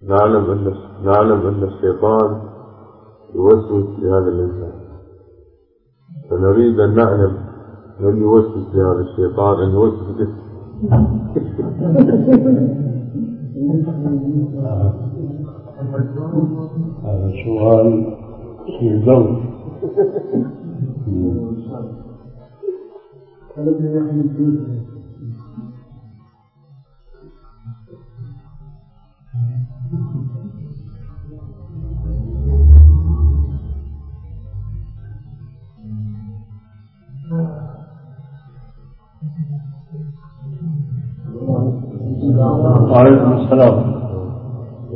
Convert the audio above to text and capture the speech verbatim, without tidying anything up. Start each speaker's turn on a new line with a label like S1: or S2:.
S1: نعلم أن نعلم أن الشيطان يوسوس لهذا الإنسان، فنريد أن نعلم من يوسوس لهذا الشيطان أن يوسوس به.
S2: هذا سؤال في الدور. وعليكم السلام.